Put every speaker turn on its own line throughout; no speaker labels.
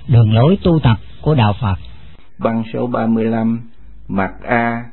đường lối tu tập của Đạo Phật.
Băng số 35, mặt A.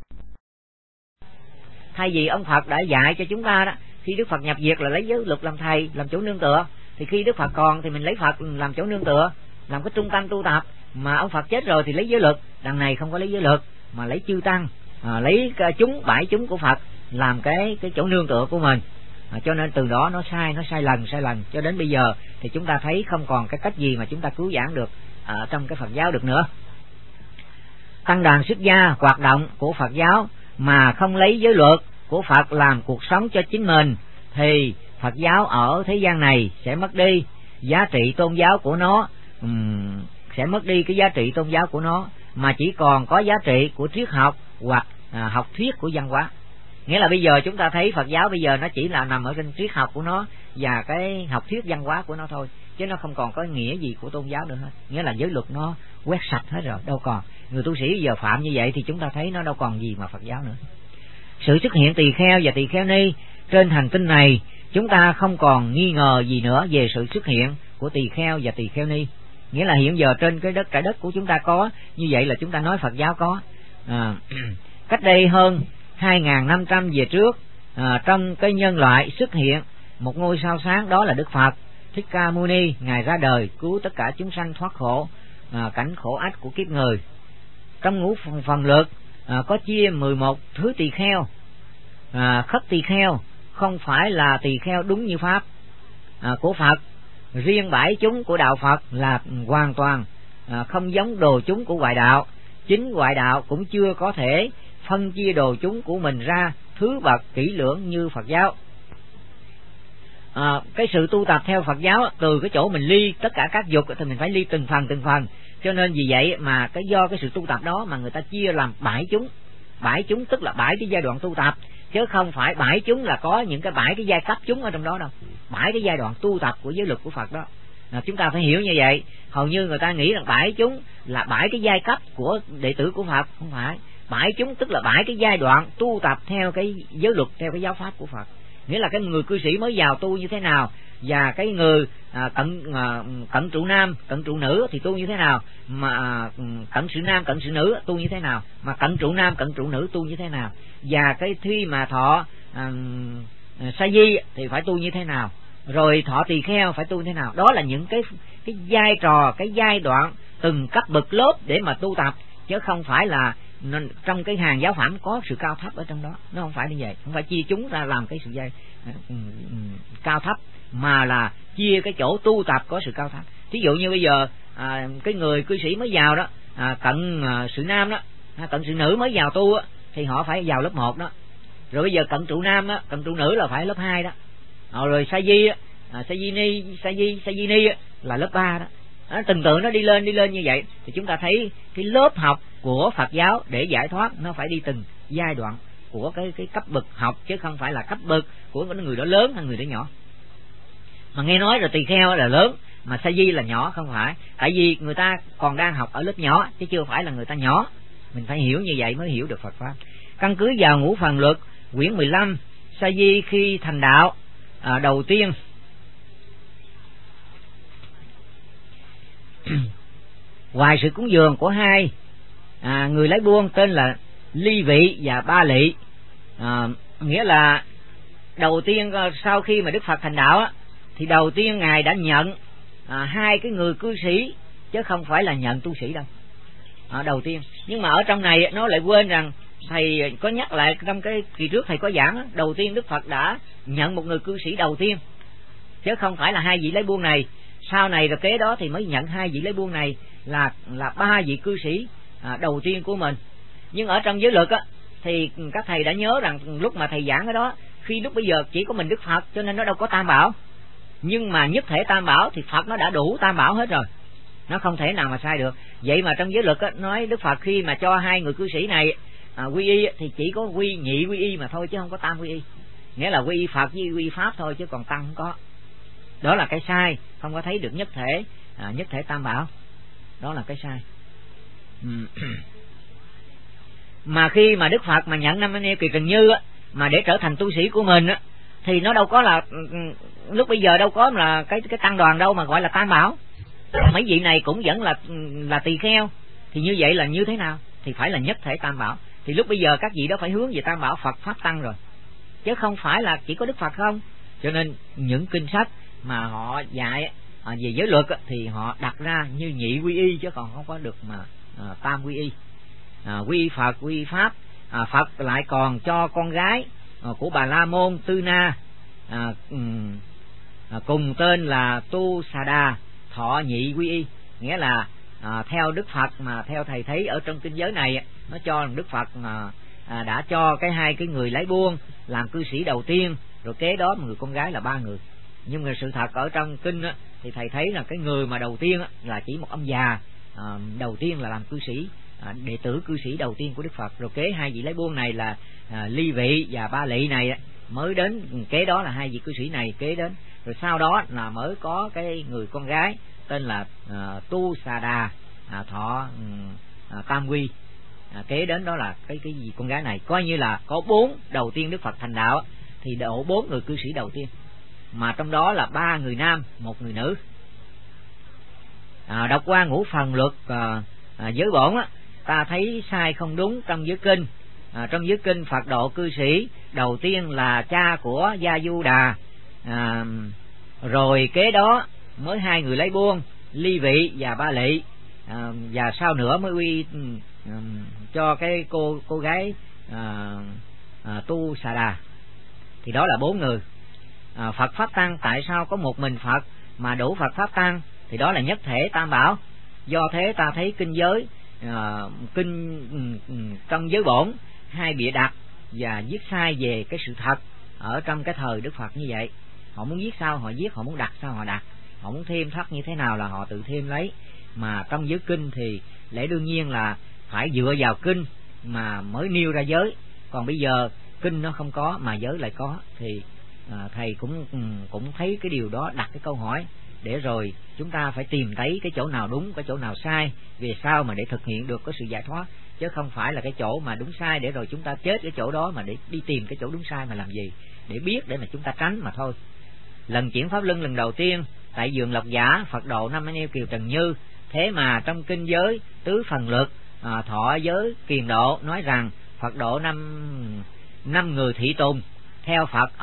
Thay vì ông Phật đã dạy cho chúng ta đó, khi Đức Phật nhập diệt là lấy giới luật làm thầy, làm chỗ nương tựa, thì khi Đức Phật còn thì mình lấy Phật làm chỗ nương tựa, làm cái trung tâm tu tập. Mà ông Phật chết rồi thì lấy giới luật, đằng này không có lấy giới luật mà lấy chư tăng, lấy bảy chúng của Phật làm cái chỗ nương tựa của mình. Cho nên từ đó nó sai lần cho đến bây giờ thì chúng ta thấy không còn cái cách gì mà chúng ta cứu vãn được ở trong cái Phật giáo được nữa. Tăng đoàn xuất gia hoạt động của Phật giáo mà không lấy giới luật của Phật làm cuộc sống cho chính mình thì Phật giáo ở thế gian này sẽ mất đi giá trị tôn giáo của nó, sẽ mất đi cái giá trị tôn giáo của nó, mà chỉ còn có giá trị của triết học hoặc học thuyết của văn hóa. Nghĩa là bây giờ chúng ta thấy Phật giáo bây giờ nó chỉ là nằm ở trên triết học của nó và cái học thuyết văn hóa của nó thôi, chứ nó không còn có nghĩa gì của tôn giáo nữa hết. Nghĩa là giới luật nó quét sạch hết rồi, đâu còn. Người tu sĩ giờ phạm như vậy thì chúng ta thấy nó đâu còn gì mà Phật giáo nữa. Sự xuất hiện tỳ kheo và tỳ kheo ni trên hành tinh này, chúng ta không còn nghi ngờ gì nữa về sự xuất hiện của tỳ kheo và tỳ kheo ni. Nghĩa là hiện giờ trên cái trái đất của chúng ta có, như vậy là chúng ta nói Phật giáo có. Cách đây hơn 2.500 về trước, trong cái nhân loại xuất hiện một ngôi sao sáng, đó là Đức Phật Thích Ca Mâu Ni. Ngài ra đời cứu tất cả chúng sanh thoát khổ, cảnh khổ ách của kiếp người. Trong ngũ phần luật có chia 11 thứ tỳ kheo. Khất tỳ kheo không phải là tỳ kheo đúng như pháp của Phật. Riêng 7 chúng của đạo Phật là hoàn toàn không giống đồ chúng của ngoại đạo. Chính ngoại đạo cũng chưa có thể phân chia đồ chúng của mình ra thứ bậc kỹ lưỡng như Phật giáo. Cái sự tu tập theo Phật giáo, từ cái chỗ mình ly tất cả các dục thì mình phải ly từng phần. Cho nên vì vậy mà do cái sự tu tập đó mà người ta chia làm 7 chúng. 7 chúng tức là 7 cái giai đoạn tu tập, chứ không phải 7 chúng là có những cái 7 cái giai cấp chúng ở trong đó đâu. 7 cái giai đoạn tu tập của giới luật của Phật đó. Chúng ta phải hiểu như vậy. Hầu như người ta nghĩ rằng 7 chúng là 7 cái giai cấp của đệ tử của Phật. Không phải. 7 chúng tức là 7 cái giai đoạn tu tập theo cái giới luật, theo cái giáo pháp của Phật. Nghĩa là cái người cư sĩ mới vào tu như thế nào, và cái người cận trụ nam, cận trụ nữ thì tu như thế nào, mà cận sự nam, cận sự nữ tu như thế nào, mà cận trụ nam, cận trụ nữ tu như thế nào, và cái thi mà thọ sa di thì phải tu như thế nào, rồi thọ tỳ kheo phải tu như thế nào. Đó là những cái vai trò, cái giai đoạn từng cấp bậc lớp để mà tu tập, chứ không phải là trong cái hàng giáo phẩm có sự cao thấp ở trong đó. Nó không phải như vậy, không phải chia chúng ra làm cái sự giai cao thấp, mà là chia cái chỗ tu tập có sự cao thấp. Thí dụ như bây giờ cái người cư sĩ mới vào đó, cận sự nam đó, cận sự nữ mới vào tu đó, thì họ phải vào lớp 1 đó. Rồi bây giờ cận trụ nam đó, cận trụ nữ là phải lớp 2 đó. Rồi sa di ni là lớp 3 đó. Từng tự nó đi lên như vậy thì chúng ta thấy cái lớp học của Phật giáo để giải thoát nó phải đi từng giai đoạn của cái cấp bậc học, chứ không phải là cấp bậc của người đó lớn hay người đó nhỏ. Mà nghe nói rồi tỳ kheo là lớn mà sa di là nhỏ, không phải. Tại vì người ta còn đang học ở lớp nhỏ chứ chưa phải là người ta nhỏ. Mình phải hiểu như vậy mới hiểu được Phật pháp. Căn cứ vào ngũ phần luật quyển 15, sa di khi thành đạo đầu tiên ngoài sự cúng dường của hai người lấy buông tên là ly vị và ba lị, nghĩa là đầu tiên sau khi mà Đức Phật thành đạo á, thì đầu tiên ngài đã nhận hai cái người cư sĩ chứ không phải là nhận tu sĩ đâu. Đầu tiên, nhưng mà ở trong này nó lại quên rằng thầy có nhắc lại trong cái kỳ trước thầy có giảng á, đầu tiên Đức Phật đã nhận một người cư sĩ đầu tiên, chứ không phải là hai vị lấy buông này. Sau này rồi kế đó thì mới nhận hai vị lấy buông này là ba vị cư sĩ đầu tiên của mình. Nhưng ở trong giới luật á thì các thầy đã nhớ rằng lúc mà thầy giảng cái đó, khi lúc bây giờ chỉ có mình Đức Phật cho nên nó đâu có tam bảo. Nhưng mà nhất thể tam bảo thì Phật nó đã đủ tam bảo hết rồi, nó không thể nào mà sai được. Vậy mà trong giới luật á, nói Đức Phật khi mà cho hai người cư sĩ này quy y thì chỉ có nhị quy y mà thôi, chứ không có tam quy y. Nghĩa là quy y Phật với quy y Pháp thôi, chứ còn tăng không có. Đó là cái sai, không có thấy được nhất thể tam bảo. Đó là cái sai. Mà khi mà Đức Phật mà nhận Nam Mô Kỳ Trần Như á, mà để trở thành tu sĩ của mình á, thì nó đâu có là lúc bây giờ đâu có là cái tăng đoàn đâu mà gọi là tam bảo. mấy vị này cũng vẫn là tỳ kheo, thì như vậy là như thế nào? Thì phải là nhất thể tam bảo. Thì lúc bây giờ các vị đó phải hướng về tam bảo Phật Pháp Tăng rồi, chứ không phải là chỉ có Đức Phật không. Cho nên những kinh sách mà họ dạy về giới luật thì họ đặt ra như nhị quy y, chứ còn không có được mà tam quy y. Quy y Phật, quy y Pháp. Phật lại còn cho con gái của Bà La Môn Tư Na cùng tên là Tu Xà Đà thọ nhị quy y, nghĩa là theo Đức Phật mà theo thầy thấy ở trong kinh giới này, nó cho rằng Đức Phật đã cho hai cái người lái buôn làm cư sĩ đầu tiên, rồi kế đó người con gái là 3 người. Nhưng mà sự thật ở trong kinh thì thầy thấy là cái người mà đầu tiên là chỉ một ông già đầu tiên là làm cư sĩ, đệ tử cư sĩ đầu tiên của Đức Phật, rồi kế 2 vị lái buôn này là Ly Vị và Ba Lị này mới đến, kế đó là 2 vị cư sĩ này kế đến, rồi sau đó là mới có cái người con gái tên là Tu Xà Đà thọ tam quy, kế đến đó là cái gì con gái này. Coi như là có 4 đầu tiên Đức Phật thành đạo thì độ 4 người cư sĩ đầu tiên, mà trong đó là 3 người nam, 1 người nữ. Đọc qua ngũ phần luật giới bổn ta thấy sai không đúng trong giới kinh. Trong giới kinh Phật độ cư sĩ đầu tiên là cha của Gia Du Đà, rồi kế đó mới 2 người lấy buôn Ly Vị và Ba Lị, và sau nữa mới quy cho cái cô gái Tu Xà Đà, thì đó là 4 người. Phật Pháp Tăng, tại sao có một mình Phật mà đủ Phật Pháp Tăng? Thì đó là nhất thể tam bảo. Do thế ta thấy kinh giới trong giới bổn hay bịa đặt và viết sai về cái sự thật ở trong cái thời Đức Phật như vậy. Họ muốn viết sao họ viết, họ muốn đặt sao họ đặt, họ muốn thêm thắt như thế nào là họ tự thêm lấy. Mà trong giới kinh thì lẽ đương nhiên là phải dựa vào kinh mà mới nêu ra giới, còn bây giờ kinh nó không có mà giới lại có, thì thầy cũng thấy cái điều đó, đặt cái câu hỏi để rồi chúng ta phải tìm thấy cái chỗ nào đúng, cái chỗ nào sai về sau mà để thực hiện được cái sự giải thoát, chứ không phải là cái chỗ mà đúng sai để rồi chúng ta chết cái chỗ đó mà để đi tìm cái chỗ đúng sai mà làm gì, để biết để mà chúng ta tránh mà thôi. Lần chuyển pháp luân lần đầu tiên tại vườn Lộc Giả, Phật độ 5 anh em Kiều Trần Như. Thế mà trong kinh giới tứ phần luật thọ giới kiền độ nói rằng Phật độ 5 người thị tùng theo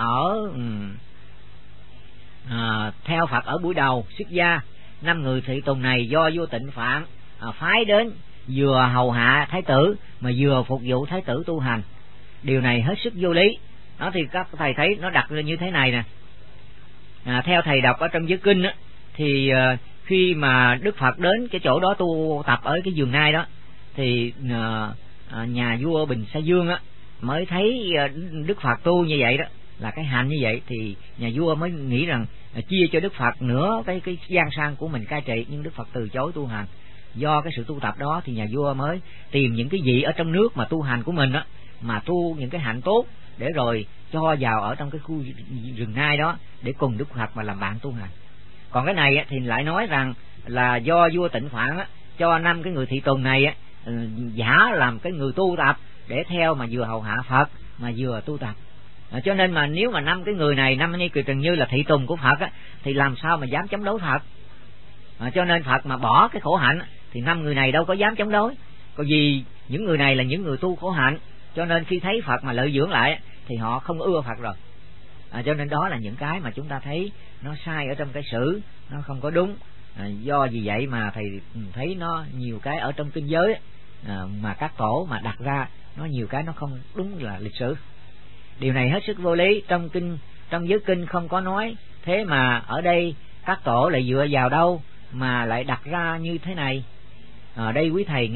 Phật ở buổi đầu xuất gia. 5 người thị tùng này do vua Tịnh Phạn phái đến vừa hầu hạ thái tử mà vừa phục vụ thái tử tu hành. Điều này hết sức vô lý. Đó thì các thầy thấy nó đặt lên như thế này nè. Theo thầy đọc ở trong giới kinh thì khi mà Đức Phật đến cái chỗ đó tu tập ở cái vườn Nai đó, thì nhà vua Bình Sa Dương mới thấy Đức Phật tu như vậy đó, là cái hạnh như vậy, thì nhà vua mới nghĩ rằng chia cho Đức Phật nữa cái giang sang của mình cai trị, nhưng Đức Phật từ chối tu hành. Do cái sự tu tập đó thì nhà vua mới tìm những cái vị ở trong nước mà tu hành của mình mà tu những cái hạnh tốt để rồi cho vào ở trong cái khu rừng Nai đó để cùng Đức Phật mà làm bạn tu hành. Còn cái này thì lại nói rằng là do vua Tịnh Phạn cho 5 cái người thị tùng này giả làm cái người tu tập để theo mà vừa hầu hạ Phật mà vừa tu tập. Cho nên mà nếu mà 5 cái người này, 5 anh em Kiều Trần Như là thị tùng của Phật thì làm sao mà dám chống đối Phật. Cho nên Phật mà bỏ cái khổ hạnh thì 5 người này đâu có dám chống đối. Còn vì những người này là những người tu khổ hạnh, cho nên khi thấy Phật mà lợi dưỡng lại thì họ không ưa Phật rồi. Cho nên đó là những cái mà chúng ta thấy nó sai ở trong cái sử, nó không có đúng. Do vì vậy mà thầy thấy nó nhiều cái ở trong kinh giới mà các tổ mà đặt ra, nó nhiều cái nó không đúng là lịch sử. Điều này hết sức vô lý. Trong giới kinh không có nói, thế mà ở đây các tổ lại dựa vào đâu mà lại đặt ra như thế này. Đây quý thầy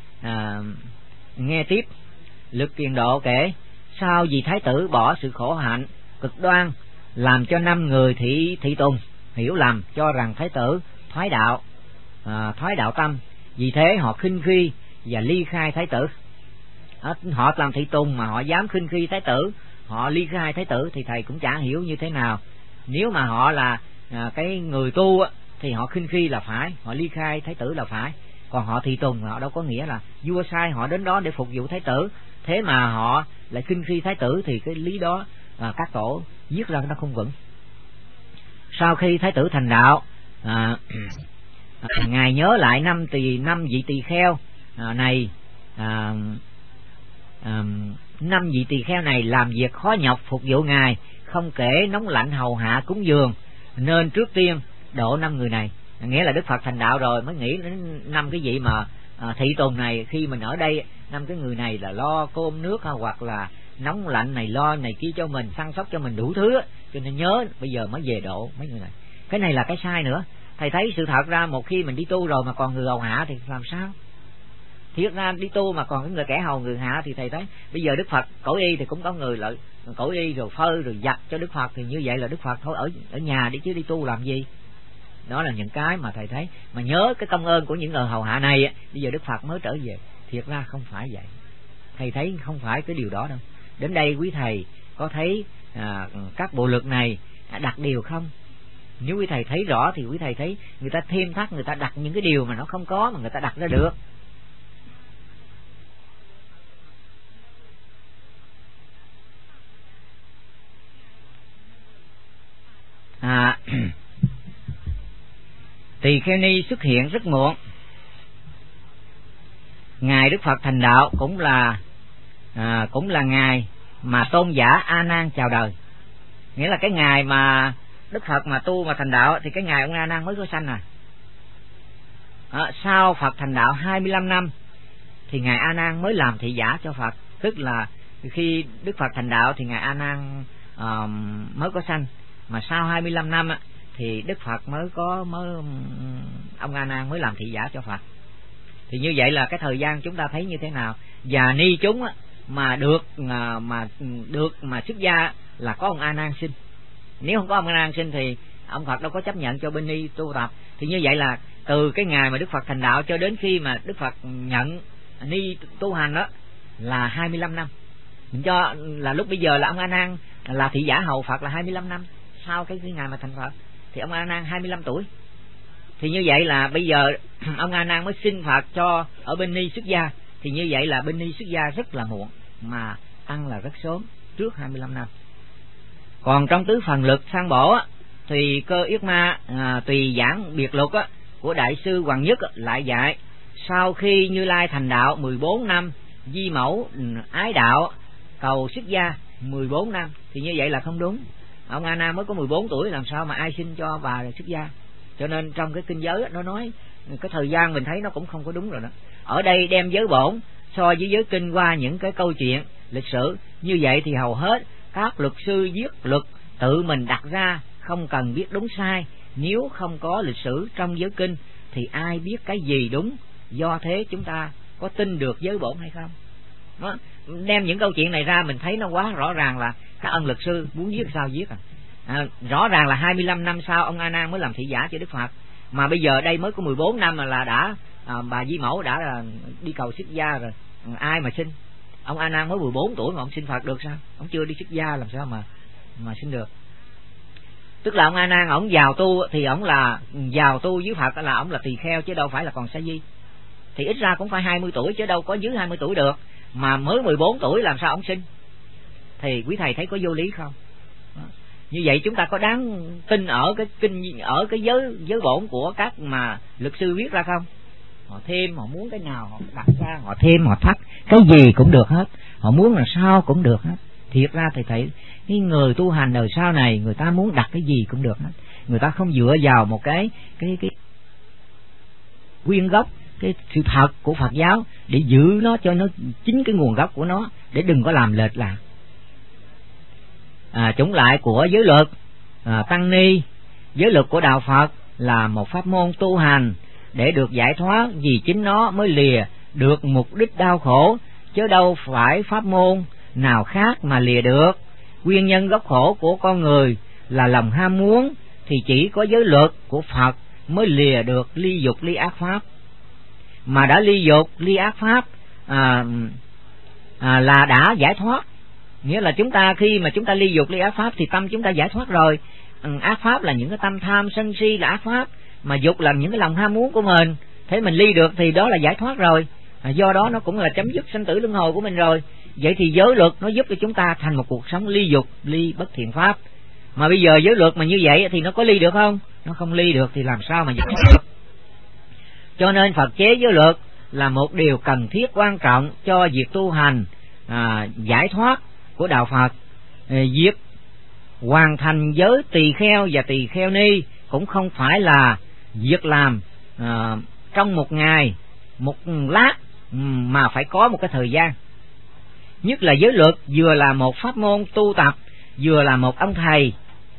nghe tiếp. Lực Kiền Độ kể: sau vì thái tử bỏ sự khổ hạnh cực đoan làm cho 5 người thị tùng hiểu lầm, cho rằng thái tử thoái đạo tâm, vì thế họ khinh khi và ly khai thái tử. Họ làm thị tùng mà họ dám khinh khi thái tử, họ ly khai thái tử thì thầy cũng chả hiểu như thế nào. Nếu mà họ là cái người tu thì họ khinh khi là phải, họ ly khai thái tử là phải. Còn họ thị tùng họ đâu có nghĩa là vua sai họ đến đó để phục vụ thái tử, thế mà họ lại khinh khi thái tử thì cái lý đó các tổ viết ra nó không vững. Sau khi thái tử thành đạo Ngài nhớ lại năm vị tỳ kheo này, năm vị tỳ kheo này làm việc khó nhọc phục vụ Ngài, không kể nóng lạnh hầu hạ cúng dường, nên trước tiên độ 5 người này. Nghĩa là Đức Phật thành đạo rồi mới nghĩ đến 5 cái vị mà thị tùng này, khi mình ở đây 5 cái người này là lo cơm nước hoặc là nóng lạnh này, lo này kia cho mình, săn sóc cho mình đủ thứ, cho nên nhớ bây giờ mới về độ mấy người này. Cái này là cái sai nữa. Thầy thấy sự thật ra một khi mình đi tu rồi mà còn người hầu hạ thì làm sao? Thiệt ra đi tu mà còn cái người kẻ hầu người hạ thì thầy thấy bây giờ Đức Phật cẩu y thì cũng có người lợi cẩu y rồi phơi rồi giặt cho Đức Phật, thì như vậy là Đức Phật thôi ở nhà đi chứ đi tu làm gì. Đó là những cái mà thầy thấy, mà nhớ cái công ơn của những người hầu hạ này, bây giờ Đức Phật mới trở về. Thiệt ra không phải vậy, thầy thấy không phải cái điều đó đâu. Đến đây quý thầy có thấy các bộ luật này đặt điều không? Nếu quý thầy thấy rõ thì quý thầy thấy người ta thêm thắt, người ta đặt những cái điều mà nó không có mà người ta đặt ra được. Tỳ kheo ni xuất hiện rất muộn. Ngài Đức Phật thành đạo cũng là ngày mà tôn giả A Nan chào đời. Nghĩa là cái ngày mà Đức Phật mà tu mà thành đạo thì cái ngày ông A Nan mới có sanh sau Phật thành đạo 25 năm thì ngài A Nan mới làm thị giả cho Phật. Tức là khi Đức Phật thành đạo thì ngài A Nan mới có sanh, mà sau 25 năm thì Đức Phật ông A Nan mới làm thị giả cho Phật. Thì như vậy là cái thời gian chúng ta thấy như thế nào. Và ni chúng mà được xuất gia là có ông A Nan sinh. Nếu không có ông A Nan sinh thì ông Phật đâu có chấp nhận cho bên ni tu tập. Thì như vậy là từ cái ngày mà Đức Phật thành đạo cho đến khi mà Đức Phật nhận ni tu hành đó là 25 năm. Mình cho là lúc bây giờ là ông A Nan là thị giả hầu Phật là 25 năm sau cái ngày mà thành Phật, thì ông A Nan 25 tuổi. Thì như vậy là bây giờ ông A Nan mới xin Phật cho ở bên ni xuất gia. Thì như vậy là bên ni xuất gia rất là muộn, mà tăng là rất sớm, trước 25 năm. Còn trong tứ phần lực sang bổ thì Cơ Yết Ma tùy giảng biệt luật của Đại sư Hoàng Nhất lại dạy sau khi Như Lai thành đạo 14 năm, Di Mẫu ái đạo cầu xuất gia 14 năm. Thì như vậy là không đúng. Ông A Nan mới có 14 tuổi, làm sao mà ai xin cho bà xuất gia. Cho nên trong cái kinh giới nó nói cái thời gian mình thấy nó cũng không có đúng rồi đó. Ở đây đem giới bổn so với giới kinh qua những cái câu chuyện lịch sử, như vậy thì hầu hết các luật sư viết luật tự mình đặt ra, không cần biết đúng sai. Nếu không có lịch sử trong giới kinh thì ai biết cái gì đúng. Do thế chúng ta có tin được giới bổn hay không? Đó, đem những câu chuyện này ra mình thấy nó quá rõ ràng là các ân luật sư muốn viết sao viết rõ ràng là 25 năm sau ông A Nan mới làm thị giả cho Đức Phật, mà bây giờ đây mới có 14 năm mà là đã bà Di Mẫu đã là đi cầu xuất gia rồi. Ai mà xin? Ông A Nan mới 14 tuổi mà ông xin Phật được sao? Ông chưa đi xuất gia làm sao mà xin được? Tức là ông A Nan ổng vào tu thì ổng là vào tu với Phật là ổng là tỳ kheo chứ đâu phải là còn sa di. Thì ít ra cũng phải 20 tuổi chứ đâu có dưới 20 tuổi được, mà mới 14 tuổi làm sao ổng xin? Thì quý thầy thấy có vô lý không? Như vậy chúng ta có đáng tin ở cái kinh, ở cái giới bổn của các mà luật sư viết ra không? Họ thêm, họ muốn cái nào họ đặt ra, họ thêm, họ thắt, cái gì cũng được hết, họ muốn là sao cũng được hết. Thiệt ra thầy thấy cái người tu hành đời sau này người ta muốn đặt cái gì cũng được hết. Người ta không dựa vào một cái nguyên gốc, cái sự thật của Phật giáo để giữ nó cho nó chính cái nguồn gốc của nó, để đừng có làm lệch lạc. Chủng lại của giới luật tăng ni, giới luật của đạo Phật là một pháp môn tu hành để được giải thoát, vì chính nó mới lìa được mục đích đau khổ, chứ đâu phải pháp môn nào khác mà lìa được. Nguyên nhân gốc khổ của con người là lòng ham muốn, thì chỉ có giới luật của Phật mới lìa được ly dục ly ác pháp. Mà đã ly dục ly ác pháp là đã giải thoát. Nghĩa là chúng ta khi mà chúng ta ly dục ly ác pháp thì tâm chúng ta giải thoát rồi. Ác pháp là những cái tâm tham sân si là ác pháp, mà dục là những cái lòng ham muốn của mình. Thế mình ly được thì đó là giải thoát rồi. Do đó nó cũng là chấm dứt sanh tử luân hồi của mình rồi. Vậy thì giới luật nó giúp cho chúng ta thành một cuộc sống ly dục ly bất thiện pháp. Mà bây giờ giới luật mà như vậy thì nó có ly được không? Nó không ly được thì làm sao mà giải thoát được? Cho nên Phật chế giới luật là một điều cần thiết quan trọng cho việc tu hành giải thoát của đạo Phật. Việc hoàn thành giới tỳ kheo và tỳ kheo ni cũng không phải là việc làm trong một ngày, một lát, mà phải có một cái thời gian. Nhất là giới luật vừa là một pháp môn tu tập, vừa là một ông thầy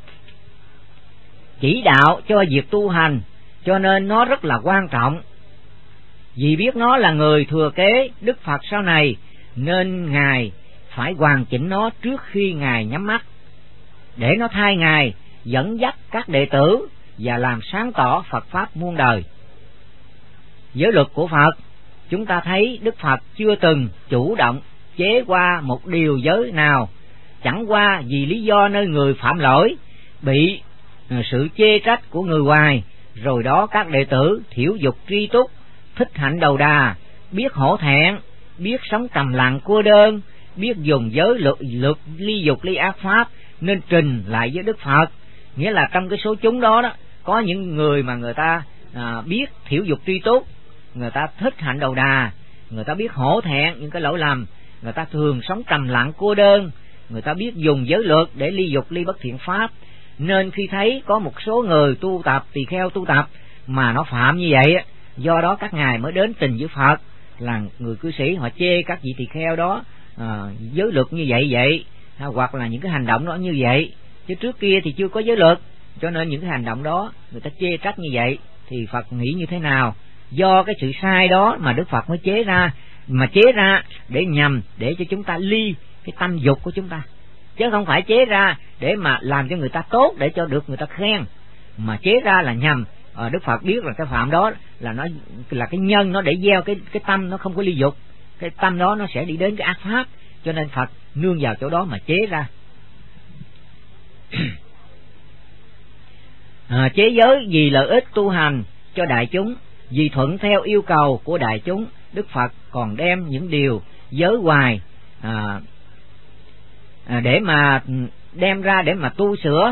chỉ đạo cho việc tu hành, cho nên nó rất là quan trọng. Vì biết nó là người thừa kế Đức Phật sau này, nên Ngài phải hoàn chỉnh nó trước khi Ngài nhắm mắt, để nó thay Ngài dẫn dắt các đệ tử và làm sáng tỏ Phật Pháp muôn đời. Giới luật của Phật, chúng ta thấy Đức Phật chưa từng chủ động chế qua một điều giới nào, chẳng qua vì lý do nơi người phạm lỗi, bị sự chê trách của người ngoài, rồi đó các đệ tử thiểu dục tri túc, thích hạnh đầu đà, biết hổ thẹn, biết sống trầm lặng cô đơn, biết dùng giới luật ly dục ly ác pháp, nên trình lại với Đức Phật. Nghĩa là trong cái số chúng đó có những người mà người ta biết thiểu dục tri túc, người ta thích hạnh đầu đà, người ta biết hổ thẹn những cái lỗi lầm, người ta thường sống trầm lặng cô đơn, người ta biết dùng giới luật để ly dục ly bất thiện pháp. Nên khi thấy có một số người tu tập, tỳ kheo tu tập mà nó phạm như vậy, do đó các ngài mới đến trình với Phật là người cư sĩ họ chê các vị tỳ kheo đó giới luật như vậy, hoặc là những cái hành động đó như vậy, chứ trước kia thì chưa có giới luật, cho nên những cái hành động đó người ta chê trách như vậy. Thì Phật nghĩ như thế nào? Do cái sự sai đó mà Đức Phật mới chế ra, mà chế ra để nhằm để cho chúng ta ly cái tâm dục của chúng ta, chứ không phải chế ra để mà làm cho người ta tốt, để cho được người ta khen, mà chế ra là nhằm Đức Phật biết là cái phạm đó là nó là cái nhân, nó để gieo cái tâm nó không có ly dục, cái tâm đó nó sẽ đi đến cái ác pháp, cho nên Phật nương vào chỗ đó mà chế ra. Chế giới vì lợi ích tu hành cho đại chúng, vì thuận theo yêu cầu của đại chúng, Đức Phật còn đem những điều giới hoài để mà đem ra để mà tu sửa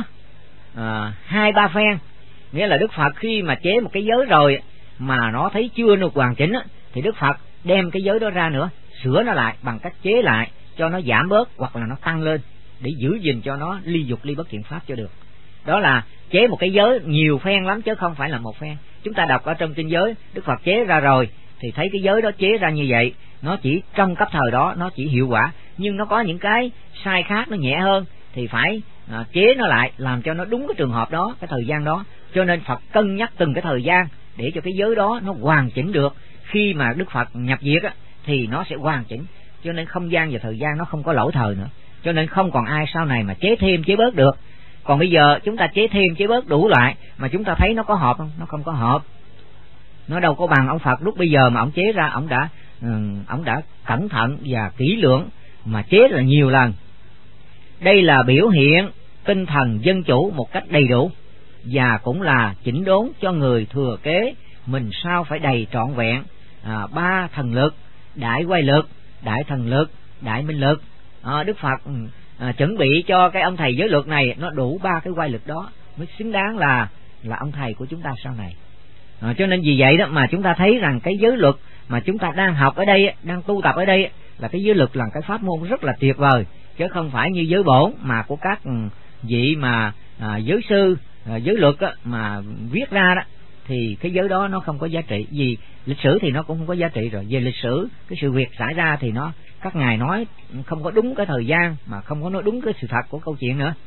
2-3 phen. Nghĩa là Đức Phật khi mà chế một cái giới rồi mà nó thấy chưa được hoàn chỉnh thì Đức Phật đem cái giới đó ra nữa, sửa nó lại bằng cách chế lại cho nó giảm bớt hoặc là nó tăng lên, để giữ gìn cho nó ly dục ly bất thiện pháp cho được. Đó là chế một cái giới nhiều phen lắm, chứ không phải là một phen. Chúng ta đọc ở trong kinh giới, Đức Phật chế ra rồi thì thấy cái giới đó chế ra như vậy, nó chỉ trong cấp thời đó nó chỉ hiệu quả, nhưng nó có những cái sai khác, nó nhẹ hơn thì phải chế nó lại làm cho nó đúng cái trường hợp đó, cái thời gian đó. Cho nên Phật cân nhắc từng cái thời gian để cho cái giới đó nó hoàn chỉnh được. Khi mà Đức Phật nhập diệt thì nó sẽ hoàn chỉnh, cho nên không gian và thời gian nó không có lỗi thời nữa, cho nên không còn ai sau này mà chế thêm chế bớt được. Còn bây giờ chúng ta chế thêm chế bớt đủ loại mà chúng ta thấy nó có hợp không? Nó không có hợp. Nó đâu có bằng ông Phật lúc bây giờ mà ông chế ra, ông đã cẩn thận và kỹ lưỡng mà chế là nhiều lần. Đây là biểu hiện tinh thần dân chủ một cách đầy đủ, và cũng là chỉnh đốn cho người thừa kế mình sao phải đầy trọn vẹn 3 thần lực: đại quay lực, đại thần lực, đại minh lực. Đức Phật chuẩn bị cho cái ông thầy giới luật này nó đủ 3 cái quay lực đó mới xứng đáng là ông thầy của chúng ta sau này. Cho nên vì vậy đó mà chúng ta thấy rằng cái giới luật mà chúng ta đang học ở đây, đang tu tập ở đây, là cái giới luật là cái pháp môn rất là tuyệt vời, chứ không phải như giới bổn mà của các vị mà giới sư giới luật mà viết ra đó, thì cái giới đó nó không có giá trị. Vì lịch sử thì nó cũng không có giá trị rồi, về lịch sử cái sự việc xảy ra thì nó các ngài nói không có đúng cái thời gian, mà không có nói đúng cái sự thật của câu chuyện nữa.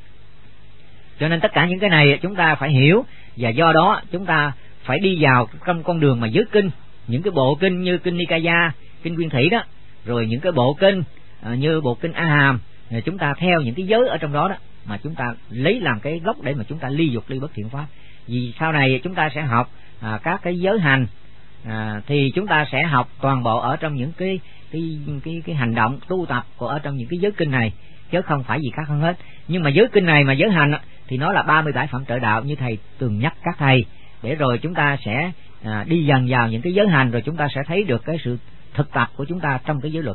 Cho nên tất cả những cái này chúng ta phải hiểu, và do đó chúng ta phải đi vào trong con đường mà giới kinh, những cái bộ kinh như kinh Nikaya, kinh Nguyên Thủy đó, rồi những cái bộ kinh như bộ kinh A Hàm, rồi chúng ta theo những cái giới ở trong đó đó mà chúng ta lấy làm cái gốc để mà chúng ta ly dục ly bất thiện pháp. Vì sau này chúng ta sẽ học các cái giới hành, thì chúng ta sẽ học toàn bộ ở trong những cái hành động tu tập của ở trong những cái giới kinh này, chứ không phải gì khác hơn hết. Nhưng mà giới kinh này mà giới hành thì nó là 37 phẩm trợ đạo như thầy từng nhắc các thầy, để rồi chúng ta sẽ đi dần vào những cái giới hành, rồi chúng ta sẽ thấy được cái sự thực tập của chúng ta trong cái giới luật.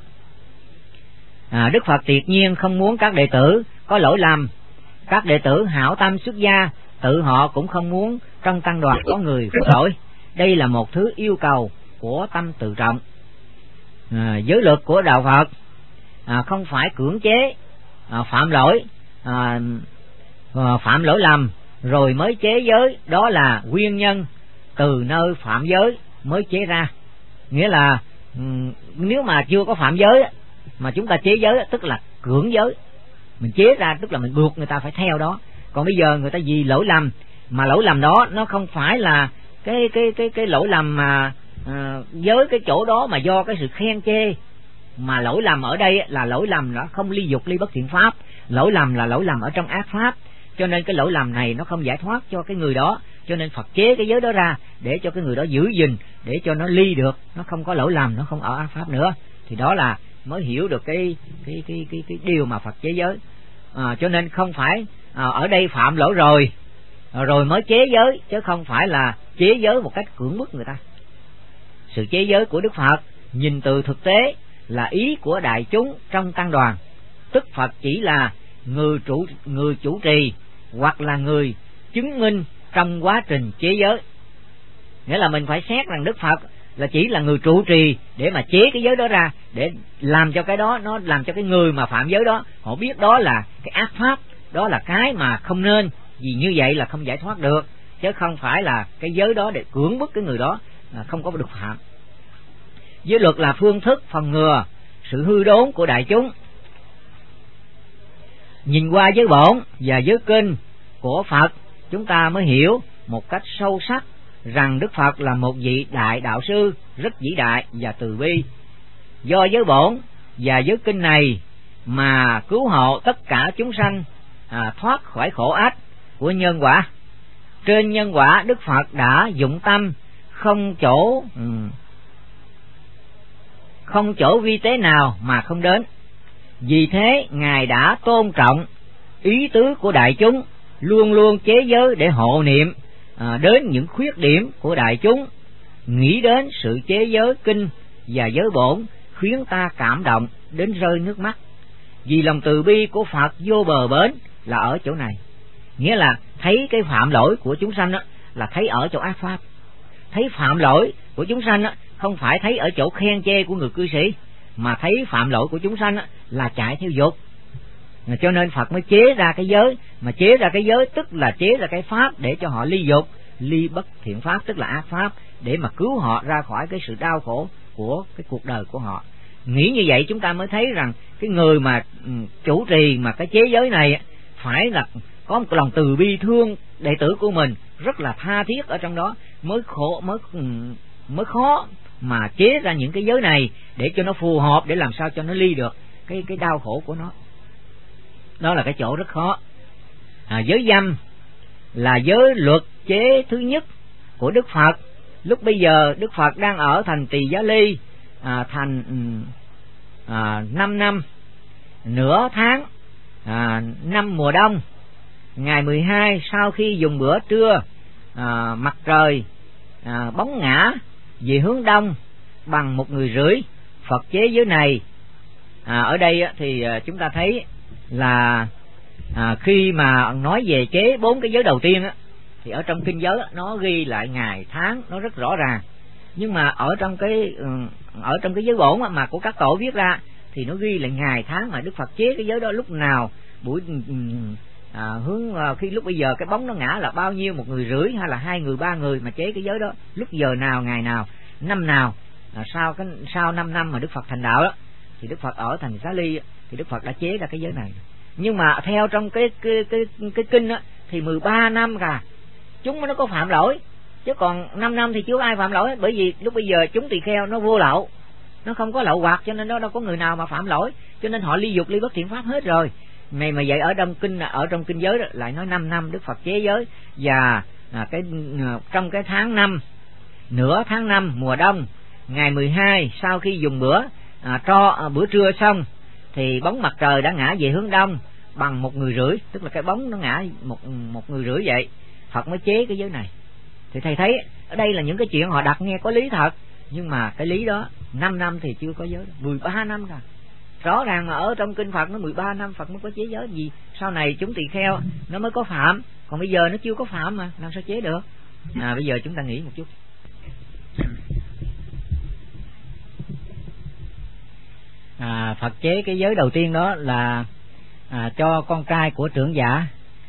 Đức Phật tuyệt nhiên không muốn các đệ tử có lỗi lầm. Các đệ tử hảo tâm xuất gia, tự họ cũng không muốn trong tăng đoàn có người phạm lỗi. Đây là một thứ yêu cầu của tâm tự trọng. Giới luật của đạo Phật không phải cưỡng chế phạm lỗi lầm rồi mới chế giới, đó là nguyên nhân từ nơi phạm giới mới chế ra. Nghĩa là nếu mà chưa có phạm giới mà chúng ta chế giới tức là cưỡng giới, mình chế ra tức là mình buộc người ta phải theo đó. Còn bây giờ người ta vì lỗi lầm, mà lỗi lầm đó nó không phải là cái lỗi lầm mà với cái chỗ đó mà do cái sự khen chê, mà lỗi lầm ở đây là lỗi lầm đó không ly dục ly bất thiện pháp, lỗi lầm là lỗi lầm ở trong ác pháp. Cho nên cái lỗi lầm này nó không giải thoát cho cái người đó, cho nên Phật chế cái giới đó ra để cho cái người đó giữ gìn, để cho nó ly được, nó không có lỗi lầm, nó không ở ác pháp nữa. Thì đó là mới hiểu được cái điều mà Phật chế giới. Cho nên không phải ở đây phạm lỗi rồi mới chế giới, chứ không phải là chế giới một cách cưỡng bức người ta. Sự chế giới của Đức Phật nhìn từ thực tế là ý của đại chúng trong tăng đoàn, tức Phật chỉ là người chủ trì hoặc là người chứng minh trong quá trình chế giới. Nghĩa là mình phải xét rằng Đức Phật là chỉ là người trụ trì để mà chế cái giới đó ra, để làm cho cái đó, nó làm cho cái người mà phạm giới đó họ biết đó là cái ác pháp, đó là cái mà không nên, vì như vậy là không giải thoát được, chứ không phải là cái giới đó để cưỡng bức cái người đó không có được phạm. Giới luật là phương thức phòng ngừa sự hư đốn của đại chúng. Nhìn qua giới bổn và giới kinh của Phật, chúng ta mới hiểu một cách sâu sắc rằng Đức Phật là một vị đại đạo sư rất vĩ đại và từ bi. Do giới bổn và giới kinh này mà cứu hộ tất cả chúng sanh thoát khỏi khổ ách của nhân quả. Trên nhân quả, Đức Phật đã dụng tâm không chỗ vi tế nào mà không đến. Vì thế Ngài đã tôn trọng ý tứ của đại chúng, luôn luôn chế giới để hộ niệm đến những khuyết điểm của đại chúng. Nghĩ đến sự chế giới kinh và giới bổn khiến ta cảm động đến rơi nước mắt. Vì lòng từ bi của Phật vô bờ bến là ở chỗ này. Nghĩa là thấy cái phạm lỗi của chúng sanh là thấy ở chỗ ác pháp. Thấy phạm lỗi của chúng sanh không phải thấy ở chỗ khen chê của người cư sĩ, mà thấy phạm lỗi của chúng sanh là chạy theo dục. Cho nên Phật mới chế ra cái giới, mà chế ra cái giới tức là chế ra cái pháp để cho họ ly dục, ly bất thiện pháp tức là ác pháp, để mà cứu họ ra khỏi cái sự đau khổ của cái cuộc đời của họ. Nghĩ như vậy chúng ta mới thấy rằng cái người mà chủ trì mà cái chế giới này phải là có một lòng từ bi thương đệ tử của mình, rất là tha thiết ở trong đó, mới khó mà chế ra những cái giới này để cho nó phù hợp, để làm sao cho nó ly được cái đau khổ của nó. Đó là cái chỗ rất khó. Giới dâm là giới luật chế thứ nhất của Đức Phật. Lúc bây giờ Đức Phật đang ở thành Tỳ Giá Ly, thành 5 năm nửa tháng năm mùa đông. Ngày 12 sau khi dùng bữa trưa, mặt trời bóng ngã về hướng đông bằng 1 người rưỡi, Phật chế giới này. Ở đây thì chúng ta thấy là khi mà nói về chế 4 cái giới đầu tiên thì ở trong kinh giới nó ghi lại ngày tháng nó rất rõ ràng, nhưng mà ở trong cái giới bổn mà của các tổ viết ra thì nó ghi lại ngày tháng mà Đức Phật chế cái giới đó lúc nào, buổi khi lúc bây giờ cái bóng nó ngã là bao nhiêu, 1 người rưỡi hay là 2 người 3 người mà chế cái giới đó, lúc giờ nào, ngày nào, năm nào. Sau 5 năm mà Đức Phật thành đạo đó thì Đức Phật ở thành Xá Ly thì Đức Phật đã chế ra cái giới này. Nhưng mà theo trong cái kinh đó, thì 13 năm cả chúng nó có phạm lỗi, chứ còn 5 năm thì chưa ai phạm lỗi, bởi vì lúc bây giờ chúng tỳ kheo nó vô lậu, nó không có lậu hoặc, cho nên đó đâu có người nào mà phạm lỗi, cho nên họ ly dục ly bất thiện pháp hết rồi. Mà vậy ở trong kinh giới đó, lại nói 5 năm Đức Phật chế giới. Và trong cái tháng 5, nửa tháng 5 mùa đông, ngày 12 sau khi dùng bữa trưa xong thì bóng mặt trời đã ngã về hướng đông bằng 1 người rưỡi, tức là cái bóng nó ngã một người rưỡi vậy, Phật mới chế cái giới này. Thì thầy thấy ở đây là những cái chuyện họ đặt nghe có lý thật, nhưng mà cái lý đó 5 năm thì chưa có giới, 13 năm cả. Rõ ràng mà ở trong kinh Phật nó 13 năm Phật mới có chế giới, gì sau này chúng tỳ kheo nó mới có phạm, còn bây giờ nó chưa có phạm mà làm sao chế được. Bây giờ chúng ta nghĩ một chút.
Phật chế cái giới đầu tiên đó là cho con trai của trưởng giả